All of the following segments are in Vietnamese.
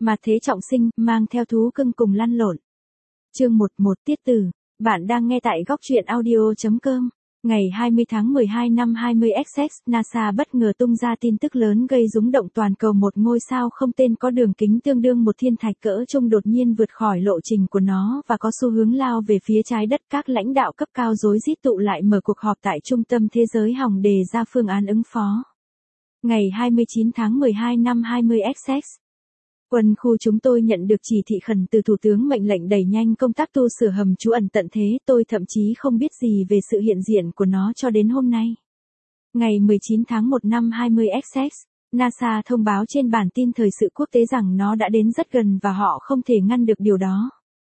Mà thế trọng sinh, mang theo thú cưng cùng lăn lộn. Chương 11 tiết tử. Bạn đang nghe tại góc truyện audio.com. Ngày 20 tháng 12 năm 20XX, NASA bất ngờ tung ra tin tức lớn gây rúng động toàn cầu. Một ngôi sao không tên có đường kính tương đương một thiên thạch cỡ trung đột nhiên vượt khỏi lộ trình của nó và có xu hướng lao về phía trái đất. Các lãnh đạo cấp cao rối rít tụ lại mở cuộc họp tại Trung tâm Thế giới Hồng đề ra phương án ứng phó. Ngày 29 tháng 12 năm 20XX, quân khu chúng tôi nhận được chỉ thị khẩn từ Thủ tướng mệnh lệnh đẩy nhanh công tác tu sửa hầm trú ẩn tận thế. Tôi thậm chí không biết gì về sự hiện diện của nó cho đến hôm nay. Ngày 19 tháng 1 năm 20XX, NASA thông báo trên bản tin thời sự quốc tế rằng nó đã đến rất gần và họ không thể ngăn được điều đó.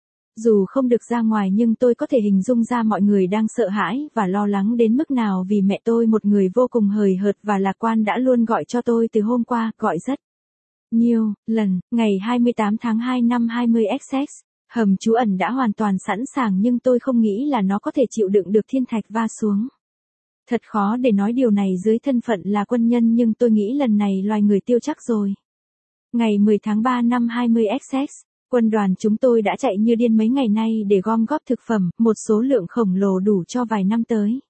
Dù không được ra ngoài nhưng tôi có thể hình dung ra mọi người đang sợ hãi và lo lắng đến mức nào vì mẹ tôi, một người vô cùng hời hợt và lạc quan, đã luôn gọi cho tôi từ hôm qua, gọi rất nhiều lần. Ngày 28 tháng 2 năm 20XX, hầm trú ẩn đã hoàn toàn sẵn sàng nhưng tôi không nghĩ là nó có thể chịu đựng được thiên thạch va xuống. Thật khó để nói điều này dưới thân phận là quân nhân nhưng tôi nghĩ lần này loài người tiêu chắc rồi. Ngày 10 tháng 3 năm 20XX, quân đoàn chúng tôi đã chạy như điên mấy ngày nay để gom góp thực phẩm, một số lượng khổng lồ đủ cho vài năm tới.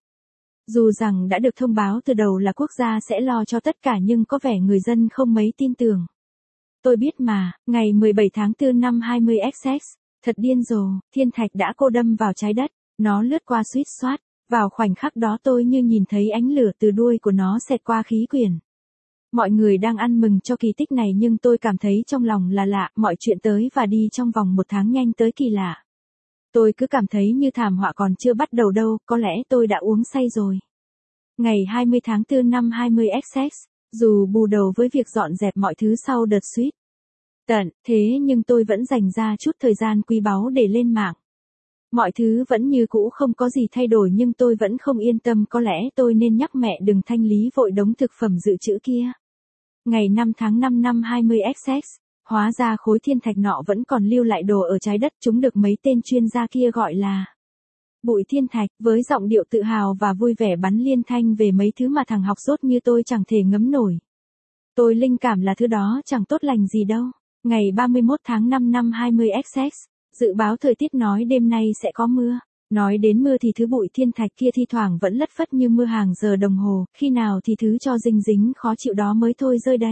Dù rằng đã được thông báo từ đầu là quốc gia sẽ lo cho tất cả nhưng có vẻ người dân không mấy tin tưởng. Tôi biết mà, ngày 17 tháng 4 năm 20XX, thật điên rồ, thiên thạch đã cô đâm vào trái đất, nó lướt qua suýt soát, vào khoảnh khắc đó tôi như nhìn thấy ánh lửa từ đuôi của nó xẹt qua khí quyển. Mọi người đang ăn mừng cho kỳ tích này nhưng tôi cảm thấy trong lòng là lạ, mọi chuyện tới và đi trong vòng một tháng nhanh tới kỳ lạ. Tôi cứ cảm thấy như thảm họa còn chưa bắt đầu đâu, có lẽ tôi đã uống say rồi. Ngày 20 tháng 4 năm 20XX, dù bù đầu với việc dọn dẹp mọi thứ sau đợt suýt tận thế nhưng tôi vẫn dành ra chút thời gian quý báu để lên mạng. Mọi thứ vẫn như cũ, không có gì thay đổi nhưng tôi vẫn không yên tâm, có lẽ tôi nên nhắc mẹ đừng thanh lý vội đống thực phẩm dự trữ kia. Ngày 5 tháng 5 năm 20XX, hóa ra khối thiên thạch nọ vẫn còn lưu lại đồ ở trái đất, chúng được mấy tên chuyên gia kia gọi là bụi thiên thạch, với giọng điệu tự hào và vui vẻ bắn liên thanh về mấy thứ mà thằng học dốt như tôi chẳng thể ngấm nổi. Tôi linh cảm là thứ đó chẳng tốt lành gì đâu. Ngày 31 tháng 5 năm 20XX, dự báo thời tiết nói đêm nay sẽ có mưa. Nói đến mưa thì thứ bụi thiên thạch kia thi thoảng vẫn lất phất như mưa hàng giờ đồng hồ, khi nào thì thứ cho dinh dính khó chịu đó mới thôi rơi đây.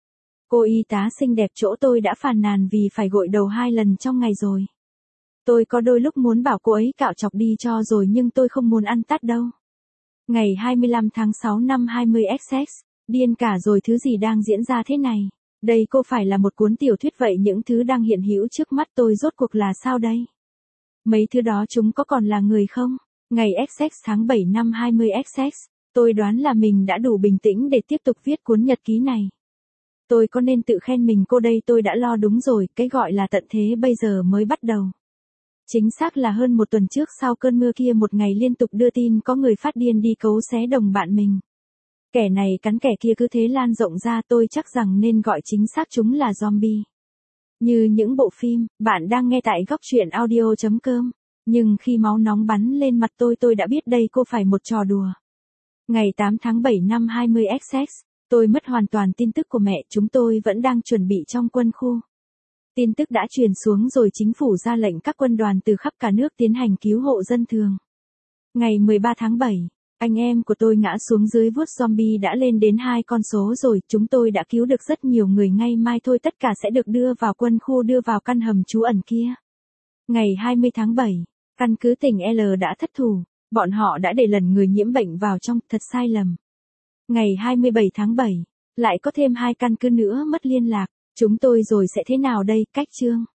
Cô y tá xinh đẹp chỗ tôi đã phàn nàn vì phải gội đầu 2 lần trong ngày rồi. Tôi có đôi lúc muốn bảo cô ấy cạo chọc đi cho rồi nhưng tôi không muốn ăn tát đâu. Ngày 25 tháng 6 năm 20XX, điên cả rồi, thứ gì đang diễn ra thế này? Đây có phải là một cuốn tiểu thuyết vậy? Những thứ đang hiện hữu trước mắt tôi rốt cuộc là sao đây? Mấy thứ đó chúng có còn là người không? Ngày XX tháng 7 năm 20XX, tôi đoán là mình đã đủ bình tĩnh để tiếp tục viết cuốn nhật ký này. Tôi có nên tự khen mình cô đây? Tôi đã lo đúng rồi, cái gọi là tận thế bây giờ mới bắt đầu. Chính xác là hơn một tuần trước, sau cơn mưa kia, một ngày liên tục đưa tin có người phát điên đi cấu xé đồng bạn mình. Kẻ này cắn kẻ kia, cứ thế lan rộng ra, tôi chắc rằng nên gọi chính xác chúng là zombie. Như những bộ phim, bạn đang nghe tại góc truyện audio.com. Nhưng khi máu nóng bắn lên mặt tôi đã biết đây có phải một trò đùa. Ngày 8 tháng 7 năm 20XX, tôi mất hoàn toàn tin tức của mẹ, chúng tôi vẫn đang chuẩn bị trong quân khu. Tin tức đã truyền xuống rồi, chính phủ ra lệnh các quân đoàn từ khắp cả nước tiến hành cứu hộ dân thường. Ngày 13 tháng 7, anh em của tôi ngã xuống dưới vuốt zombie đã lên đến 2 con số rồi, chúng tôi đã cứu được rất nhiều người, ngay mai thôi tất cả sẽ được đưa vào quân khu, đưa vào căn hầm trú ẩn kia. Ngày 20 tháng 7, căn cứ tỉnh L đã thất thủ, bọn họ đã để lần người nhiễm bệnh vào trong, thật sai lầm. Ngày 27 tháng 7, lại có thêm 2 căn cứ nữa mất liên lạc, chúng tôi rồi sẽ thế nào đây? Cách chương